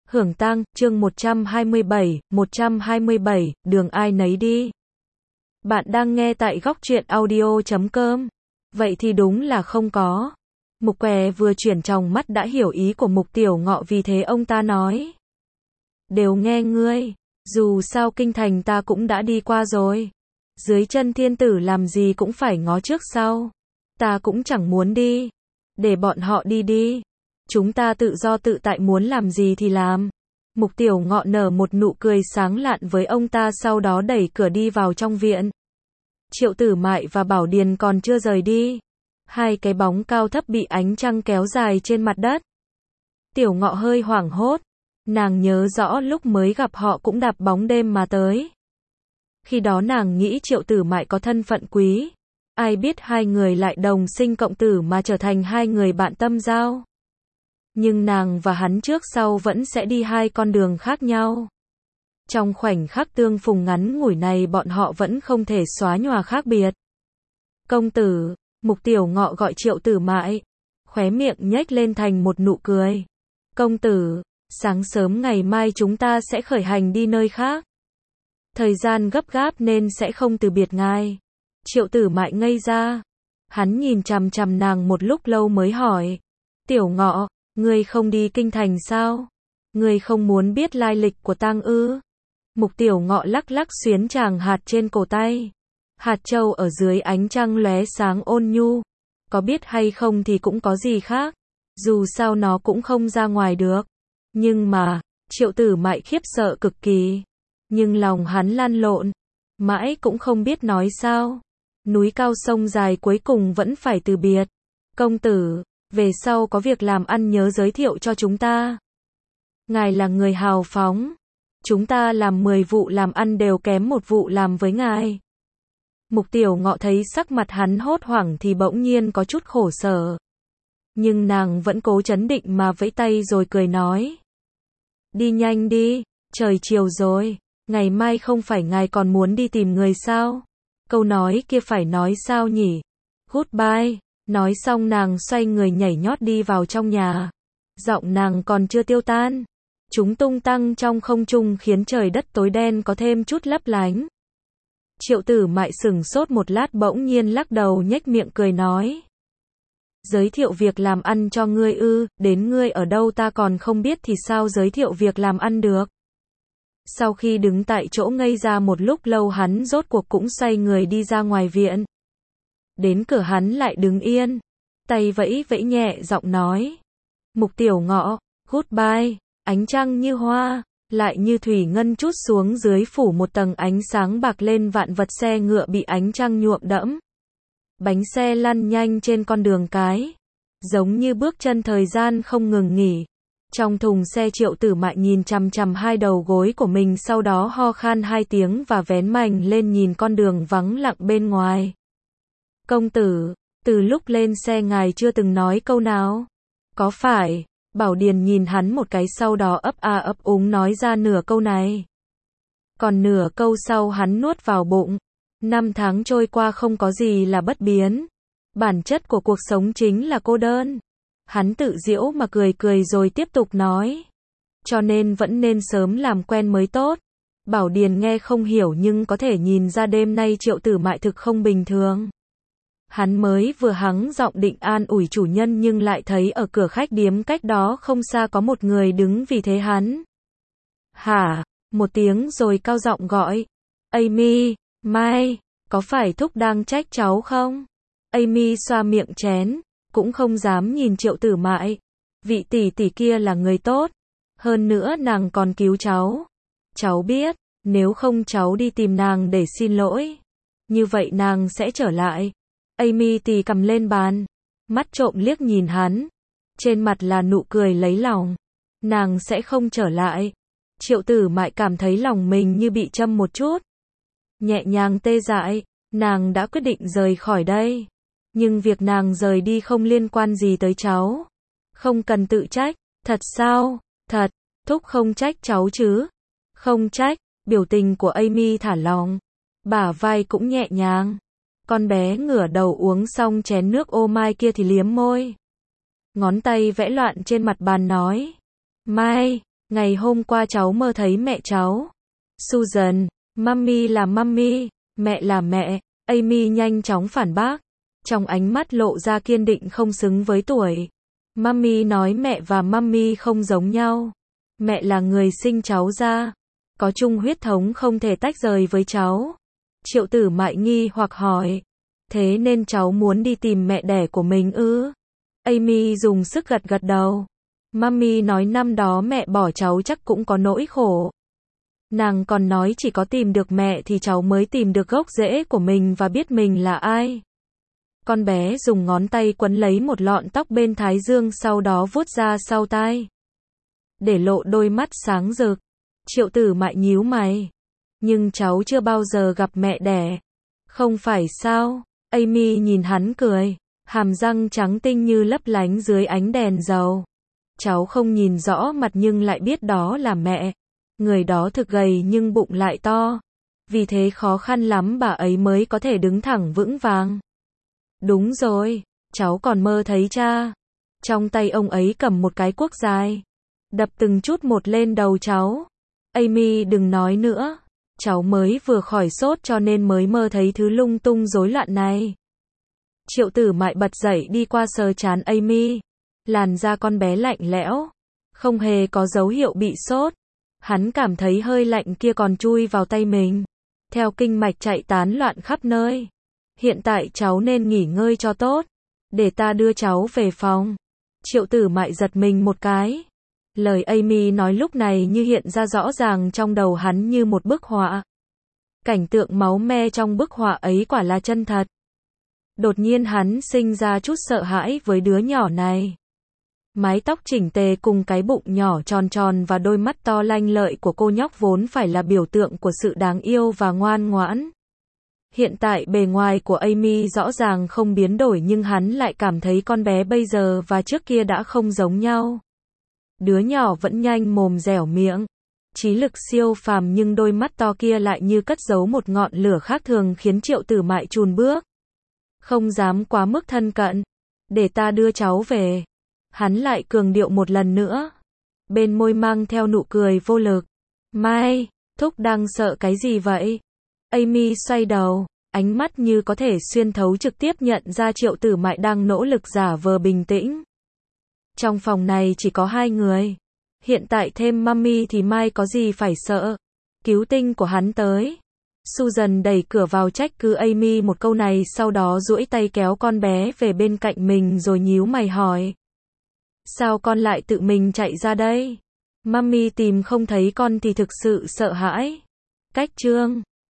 Hưởng tang, chương 127, đường ai nấy đi. Bạn đang nghe tại góc truyện audio.com. Vậy thì đúng là không có. Mục Què vừa chuyển tròng mắt đã hiểu ý của Mục Tiểu Ngọ, vì thế ông ta nói. Đều nghe ngươi, dù sao kinh thành ta cũng đã đi qua rồi. Dưới chân thiên tử làm gì cũng phải ngó trước sau. Ta cũng chẳng muốn đi. Để bọn họ đi đi. Chúng ta tự do tự tại, muốn làm gì thì làm. Mục Tiểu Ngọ nở một nụ cười sáng lạn với ông ta, sau đó đẩy cửa đi vào trong viện. Triệu Tử Mại và Bảo Điền còn chưa rời đi. Hai cái bóng cao thấp bị ánh trăng kéo dài trên mặt đất. Tiểu Ngọ hơi hoảng hốt. Nàng nhớ rõ lúc mới gặp họ cũng đạp bóng đêm mà tới. Khi đó nàng nghĩ Triệu Tử Mại có thân phận quý. Ai biết hai người lại đồng sinh cộng tử mà trở thành hai người bạn tâm giao. Nhưng nàng và hắn trước sau vẫn sẽ đi hai con đường khác nhau. Trong khoảnh khắc tương phùng ngắn ngủi này, bọn họ vẫn không thể xóa nhòa khác biệt. Công tử, Mục Tiểu Ngọ gọi Triệu Tử Mại, khóe miệng nhếch lên thành một nụ cười. Công tử, sáng sớm ngày mai chúng ta sẽ khởi hành đi nơi khác. Thời gian gấp gáp nên sẽ không từ biệt ngài. Triệu Tử Mại ngây ra. Hắn nhìn chằm chằm nàng một lúc lâu mới hỏi. Tiểu Ngọ, ngươi không đi kinh thành sao? Ngươi không muốn biết lai lịch của tang ư? Mục Tiểu Ngọ lắc lắc xuyến chàng hạt trên cổ tay. Hạt châu ở dưới ánh trăng lóe sáng ôn nhu. Có biết hay không thì cũng có gì khác. Dù sao nó cũng không ra ngoài được. Nhưng mà, Triệu Tử Mại khiếp sợ cực kỳ. Nhưng lòng hắn lăn lộn. Mãi cũng không biết nói sao. Núi cao sông dài cuối cùng vẫn phải từ biệt. Công tử, về sau có việc làm ăn nhớ giới thiệu cho chúng ta. Ngài là người hào phóng. Chúng ta làm 10 vụ làm ăn đều kém một vụ làm với ngài. Mục Tiểu Ngọ thấy sắc mặt hắn hốt hoảng thì bỗng nhiên có chút khổ sở. Nhưng nàng vẫn cố trấn định mà vẫy tay rồi cười nói. Đi nhanh đi, trời chiều rồi. Ngày mai không phải ngài còn muốn đi tìm người sao? Câu nói kia phải nói sao nhỉ? Goodbye. Nói xong nàng xoay người nhảy nhót đi vào trong nhà. Giọng nàng còn chưa tiêu tan. Chúng tung tăng trong không trung khiến trời đất tối đen có thêm chút lấp lánh. Triệu Tử Mại sửng sốt một lát, bỗng nhiên lắc đầu nhếch miệng cười nói. Giới thiệu việc làm ăn cho ngươi ư? Đến ngươi ở đâu ta còn không biết thì sao giới thiệu việc làm ăn được? Sau khi đứng tại chỗ ngây ra một lúc lâu, hắn rốt cuộc cũng xoay người đi ra ngoài viện. Đến cửa hắn lại đứng yên, tay vẫy vẫy nhẹ giọng nói. Mục Tiểu Ngọ, goodbye. Ánh trăng như hoa, lại như thủy ngân trút xuống dưới, phủ một tầng ánh sáng bạc lên vạn vật. Xe ngựa bị ánh trăng nhuộm đẫm. Bánh xe lăn nhanh trên con đường cái, giống như bước chân thời gian không ngừng nghỉ. Trong thùng xe, Triệu Tử Mại nhìn chằm chằm hai đầu gối của mình, sau đó ho khan hai tiếng và vén mành lên nhìn con đường vắng lặng bên ngoài. Công tử, từ lúc lên xe ngài chưa từng nói câu nào. Có phải? Bảo Điền nhìn hắn một cái, sau đó ấp a ấp úng nói ra nửa câu này. Còn nửa câu sau hắn nuốt vào bụng. 5 tháng trôi qua không có gì là bất biến. Bản chất của cuộc sống chính là cô đơn. Hắn tự giễu mà cười cười rồi tiếp tục nói. Cho nên vẫn nên sớm làm quen mới tốt. Bảo Điền nghe không hiểu nhưng có thể nhìn ra đêm nay Triệu Tử Mại thực không bình thường. Hắn mới vừa hắng giọng định an ủi chủ nhân, nhưng lại thấy ở cửa khách điếm cách đó không xa có một người đứng, vì thế hắn. Hả? Một tiếng rồi cao giọng gọi. Amy, Mai, có phải thúc đang trách cháu không? Amy xoa miệng chén, cũng không dám nhìn Triệu Tử Mại. Vị tỷ tỷ kia là người tốt. Hơn nữa nàng còn cứu cháu. Cháu biết, nếu không cháu đi tìm nàng để xin lỗi. Như vậy nàng sẽ trở lại. Amy tì cầm lên bàn, mắt trộm liếc nhìn hắn. Trên mặt là nụ cười lấy lòng. Nàng sẽ không trở lại. Triệu Tử Mại cảm thấy lòng mình như bị châm một chút. Nhẹ nhàng tê dại, nàng đã quyết định rời khỏi đây. Nhưng việc nàng rời đi không liên quan gì tới cháu. Không cần tự trách. Thật sao? Thật, thúc không trách cháu chứ? Không trách. Biểu tình của Amy thả lỏng, bả vai cũng nhẹ nhàng. Con bé ngửa đầu uống xong chén nước ô mai kia thì liếm môi. Ngón tay vẽ loạn trên mặt bàn nói. Mai, Ngày hôm qua cháu mơ thấy mẹ cháu. Susan, Mummy là Mummy, mẹ là mẹ. Amy nhanh chóng phản bác. Trong ánh mắt lộ ra kiên định không xứng với tuổi. Mummy nói mẹ và Mummy không giống nhau. Mẹ là người sinh cháu ra. Có chung huyết thống không thể tách rời với cháu. Triệu Tử Mại nghi hoặc hỏi. Thế nên cháu muốn đi tìm mẹ đẻ của mình ư? Amy dùng sức gật gật đầu. Mummy nói năm đó mẹ bỏ cháu chắc cũng có nỗi khổ. Nàng còn nói chỉ có tìm được mẹ thì cháu mới tìm được gốc rễ của mình và biết mình là ai. Con bé dùng ngón tay quấn lấy một lọn tóc bên thái dương sau đó vuốt ra sau tai. Để lộ đôi mắt sáng rực. Triệu Tử Mại nhíu mày. Nhưng cháu chưa bao giờ gặp mẹ đẻ. Không phải sao? Amy nhìn hắn cười. Hàm răng trắng tinh như lấp lánh dưới ánh đèn dầu. Cháu không nhìn rõ mặt nhưng lại biết đó là mẹ. Người đó thực gầy nhưng bụng lại to. Vì thế khó khăn lắm bà ấy mới có thể đứng thẳng vững vàng. Đúng rồi, cháu còn mơ thấy cha. Trong tay ông ấy cầm một cái cuốc dài. Đập từng chút một lên đầu cháu. Amy đừng nói nữa. Cháu mới vừa khỏi sốt cho nên mới mơ thấy thứ lung tung rối loạn này. Triệu Tử Mại bật dậy đi qua sờ trán Amy. Làn da con bé lạnh lẽo. Không hề có dấu hiệu bị sốt. Hắn cảm thấy hơi lạnh kia còn chui vào tay mình. Theo kinh mạch chạy tán loạn khắp nơi. Hiện tại cháu nên nghỉ ngơi cho tốt. Để ta đưa cháu về phòng. Triệu Tử Mại giật mình một cái. Lời Amy nói lúc này như hiện ra rõ ràng trong đầu hắn như một bức họa. Cảnh tượng máu me trong bức họa ấy quả là chân thật. Đột nhiên hắn sinh ra chút sợ hãi với đứa nhỏ này. Mái tóc chỉnh tề cùng cái bụng nhỏ tròn tròn và đôi mắt to lanh lợi của cô nhóc vốn phải là biểu tượng của sự đáng yêu và ngoan ngoãn. Hiện tại bề ngoài của Amy rõ ràng không biến đổi nhưng hắn lại cảm thấy con bé bây giờ và trước kia đã không giống nhau. Đứa nhỏ vẫn nhanh mồm dẻo miệng. Trí lực siêu phàm nhưng đôi mắt to kia lại như cất giấu một ngọn lửa khác thường khiến Triệu Tử Mại chùn bước. Không dám quá mức thân cận. Để ta đưa cháu về. Hắn lại cường điệu một lần nữa. Bên môi mang theo nụ cười vô lực. Mai, thúc đang sợ cái gì vậy? Amy xoay đầu, ánh mắt như có thể xuyên thấu trực tiếp nhận ra Triệu Tử Mại đang nỗ lực giả vờ bình tĩnh. Trong phòng này chỉ có hai người. Hiện tại thêm Mummy thì Mai có gì phải sợ. Cứu tinh của hắn tới. Susan đẩy cửa vào trách cứ Amy một câu này sau đó duỗi tay kéo con bé về bên cạnh mình rồi nhíu mày hỏi. Sao con lại tự mình chạy ra đây? Mummy tìm không thấy con thì thực sự sợ hãi. Cách chương